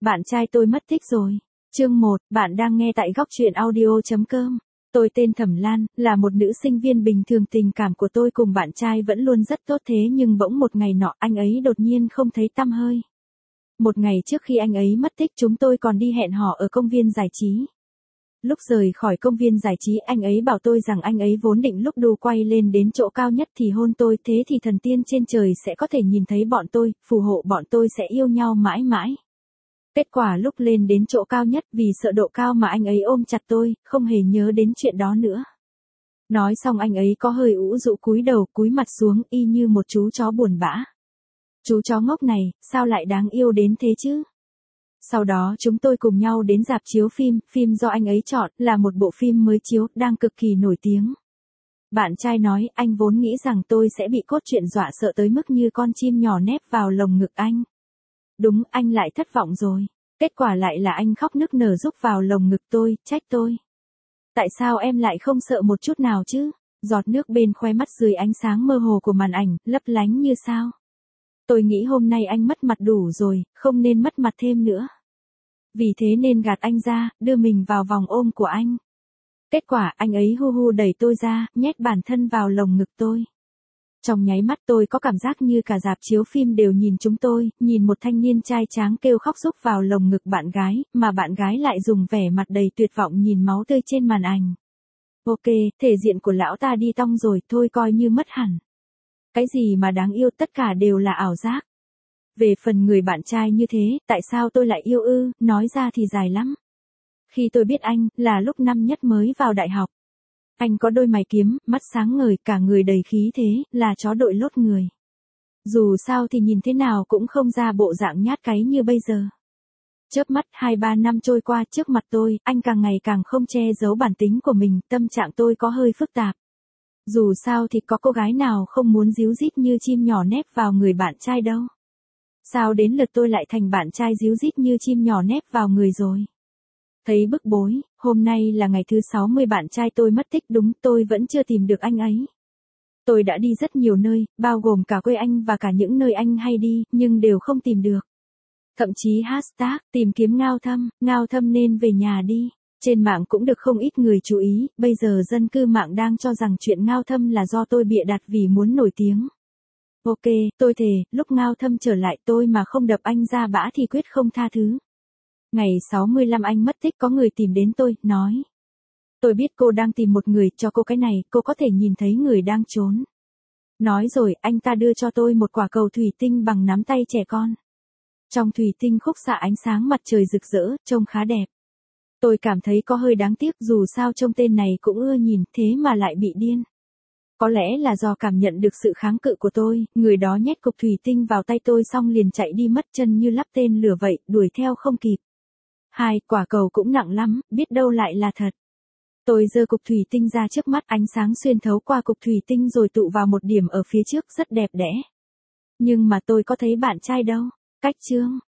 Bạn trai tôi mất tích rồi. Chương 1, bạn đang nghe tại góc truyện audio.com. Tôi tên Thẩm Lan, là một nữ sinh viên bình thường. Tình cảm của tôi cùng bạn trai vẫn luôn rất tốt, thế nhưng bỗng một ngày nọ anh ấy đột nhiên không thấy tăm hơi. Một ngày trước khi anh ấy mất tích, chúng tôi còn đi hẹn hò ở công viên giải trí. Lúc rời khỏi công viên giải trí, anh ấy bảo tôi rằng anh ấy vốn định lúc đu quay lên đến chỗ cao nhất thì hôn tôi, thế thì thần tiên trên trời sẽ có thể nhìn thấy bọn tôi, phù hộ bọn tôi sẽ yêu nhau mãi mãi. Kết quả lúc lên đến chỗ cao nhất, vì sợ độ cao mà anh ấy ôm chặt tôi, không hề nhớ đến chuyện đó nữa. Nói xong anh ấy có hơi ủ rũ cúi đầu, cúi mặt xuống, y như một chú chó buồn bã. Chú chó ngốc này, sao lại đáng yêu đến thế chứ? Sau đó chúng tôi cùng nhau đến rạp chiếu phim do anh ấy chọn, là một bộ phim mới chiếu, đang cực kỳ nổi tiếng. Bạn trai nói, anh vốn nghĩ rằng tôi sẽ bị cốt truyện dọa sợ tới mức như con chim nhỏ nép vào lồng ngực anh. Đúng, anh lại thất vọng rồi. Kết quả lại là anh khóc nức nở rúc vào lồng ngực tôi, trách tôi. Tại sao em lại không sợ một chút nào chứ? Giọt nước bên khóe mắt dưới ánh sáng mơ hồ của màn ảnh, lấp lánh như sao. Tôi nghĩ hôm nay anh mất mặt đủ rồi, không nên mất mặt thêm nữa. Vì thế nên gạt anh ra, đưa mình vào vòng ôm của anh. Kết quả anh ấy hu hu đẩy tôi ra, nhét bản thân vào lồng ngực tôi. Trong nháy mắt tôi có cảm giác như cả rạp chiếu phim đều nhìn chúng tôi, nhìn một thanh niên trai tráng kêu khóc rúc vào lồng ngực bạn gái, mà bạn gái lại dùng vẻ mặt đầy tuyệt vọng nhìn máu tươi trên màn ảnh. Ok, thể diện của lão ta đi tong rồi, thôi coi như mất hẳn. Cái gì mà đáng yêu, tất cả đều là ảo giác. Về phần người bạn trai như thế, tại sao tôi lại yêu ư, nói ra thì dài lắm. Khi tôi biết anh, là lúc năm nhất mới vào đại học. Anh có đôi mày kiếm, mắt sáng ngời, cả người đầy khí thế, là chó đội lốt người. Dù sao thì nhìn thế nào cũng không ra bộ dạng nhát cáy như bây giờ. Chớp mắt 2-3 năm trôi qua, trước mặt tôi, anh càng ngày càng không che giấu bản tính của mình, tâm trạng tôi có hơi phức tạp. Dù sao thì có cô gái nào không muốn díu dít như chim nhỏ nép vào người bạn trai đâu. Sao đến lượt tôi lại thành bạn trai díu dít như chim nhỏ nép vào người rồi? Thấy bức bối, hôm nay là ngày thứ 60 bạn trai tôi mất tích, đúng, tôi vẫn chưa tìm được anh ấy. Tôi đã đi rất nhiều nơi, bao gồm cả quê anh và cả những nơi anh hay đi, nhưng đều không tìm được. Thậm chí hashtag, tìm kiếm Ngao Thâm nên về nhà đi. Trên mạng cũng được không ít người chú ý, bây giờ dân cư mạng đang cho rằng chuyện Ngao Thâm là do tôi bịa đặt vì muốn nổi tiếng. Ok, tôi thề, lúc Ngao Thâm trở lại tôi mà không đập anh ra bã thì quyết không tha thứ. Ngày 65 anh mất tích có người tìm đến tôi, nói. Tôi biết cô đang tìm một người, cho cô cái này, cô có thể nhìn thấy người đang trốn. Nói rồi, anh ta đưa cho tôi một quả cầu thủy tinh bằng nắm tay trẻ con. Trong thủy tinh khúc xạ ánh sáng mặt trời rực rỡ, trông khá đẹp. Tôi cảm thấy có hơi đáng tiếc, dù sao trông tên này cũng ưa nhìn, thế mà lại bị điên. Có lẽ là do cảm nhận được sự kháng cự của tôi, người đó nhét cục thủy tinh vào tay tôi xong liền chạy đi mất chân như lắp tên lửa vậy, đuổi theo không kịp. Quả cầu cũng nặng lắm, biết đâu lại là thật. Tôi giơ cục thủy tinh ra trước mắt, ánh sáng xuyên thấu qua cục thủy tinh rồi tụ vào một điểm ở phía trước rất đẹp đẽ. Nhưng mà tôi có thấy bạn trai đâu. Cách chương